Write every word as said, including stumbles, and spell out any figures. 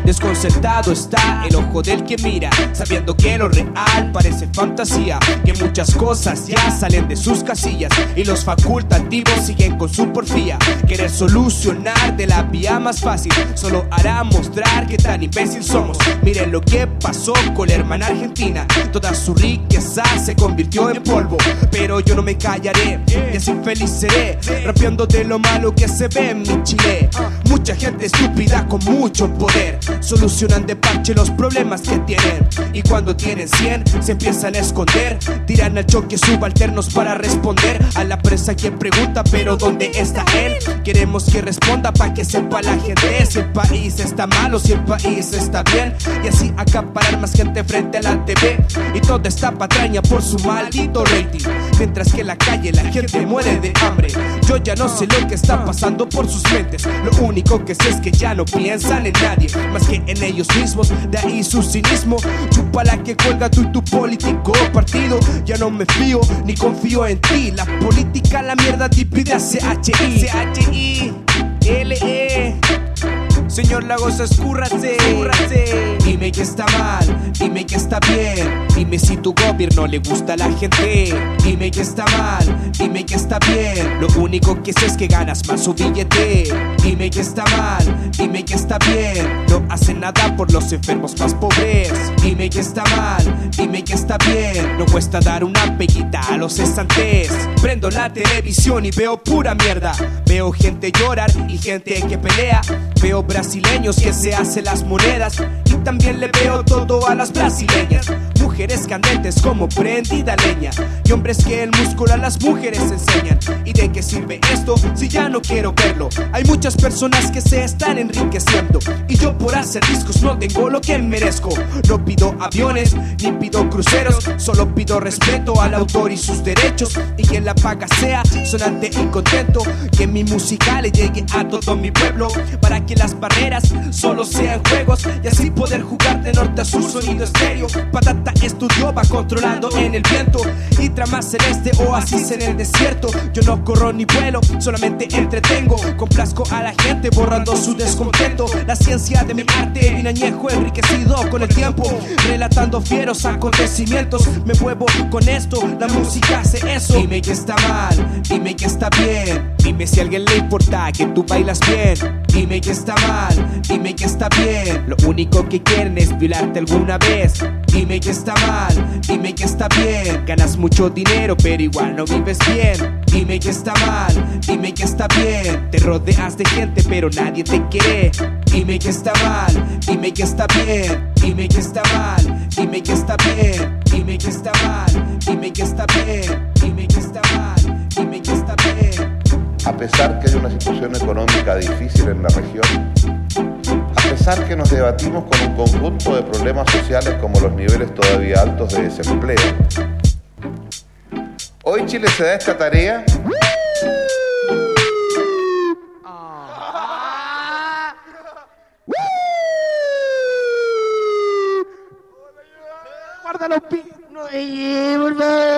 Desconcertado está el ojo del que mira, sabiendo que lo real parece fantasía, que muchas cosas ya salen de sus casillas y los facultativos siguen con su porfía. Querer solucionar de la vía más fácil solo hará mostrar que tan imbécil somos. Miren lo que pasó con la hermana argentina, toda su riqueza se convirtió en polvo. Pero yo no me callaré y así feliz seré, rapeando de lo malo que se ve en mi Chile. Mucha gente estúpida con mucho poder solucionan de parche los problemas que tienen, y cuando tienen cien se empiezan a esconder. Tiran al choque subalternos para responder a la presa que pregunta pero ¿dónde está él? Queremos que responda pa' que sepa la gente si el país está mal o si el país está bien, y así acaparar más gente frente a la T V. Y toda esta patraña por su maldito rating, mientras que en la calle la gente muere de hambre. Yo ya no sé lo que está pasando por sus mentes, lo único que sé es que ya no piensan en nadie más que en ellos mismos, de ahí su cinismo. Chupa la que cuelga tú y tu político partido. Ya no me fío ni confío en ti, la política la mierda te pide a C H I C H I L E. Señor Lagos, escúrrase, escúrrase. Dime que está mal, dime que está bien, dime si tu gobierno le gusta a la gente. Dime que está mal, dime que está bien, lo único que sé es que ganas más su billete. Dime que está mal, dime que está bien, no hacen nada por los enfermos más pobres. Dime que está mal, dime que está bien, no cuesta dar una peguita a los cesantes. Prendo la televisión y veo pura mierda, veo gente llorar y gente que pelea, veo brasileños que se hacen las monedas, y también le veo todo a las brasileñas. Mujeres candentes como prendida leña, y hombres que el músculo a las mujeres enseñan. ¿Y de qué sirve esto si ya no quiero verlo? Hay muchas personas que se están enriqueciendo, y yo por hacer discos no tengo lo que merezco. No pido aviones ni pido cruceros, solo pido respeto al autor y sus derechos, y que la paga sea sonante y contento, que mi música le llegue a todo mi pueblo, para que las barreras solo sean juegos, y así poder jugar de norte a sur sonido estéreo. Patata estudió, va controlando en el viento, y trama celeste oasis en el desierto. Yo no corro ni vuelo, solamente entretengo, complazco a la gente borrando su descontento. La ciencia de mi arte, mi añejo enriquecido con el tiempo, relatando fieros acontecimientos. Me muevo con esto, la música hace eso. Dime que está mal, dime que está bien, dime si a alguien le importa que tú bailas bien. Dime que está mal, dime que está bien, lo único que quieren es violarte alguna vez. Dime que está mal, dime que está bien, ganas mucho dinero pero igual no vives bien. Dime que está mal, dime que está bien, te rodeas de gente pero nadie te quiere. Dime que está mal, dime que está bien, dime que está mal, dime que está bien, dime que está mal, dime que está bien, dime que está mal, dime que está bien. A pesar que hay una situación económica difícil en la región, a pesar que nos debatimos con un conjunto de problemas sociales como los niveles todavía altos de desempleo, hoy Chile se da esta tarea guarda los pi... No, eh, por favor.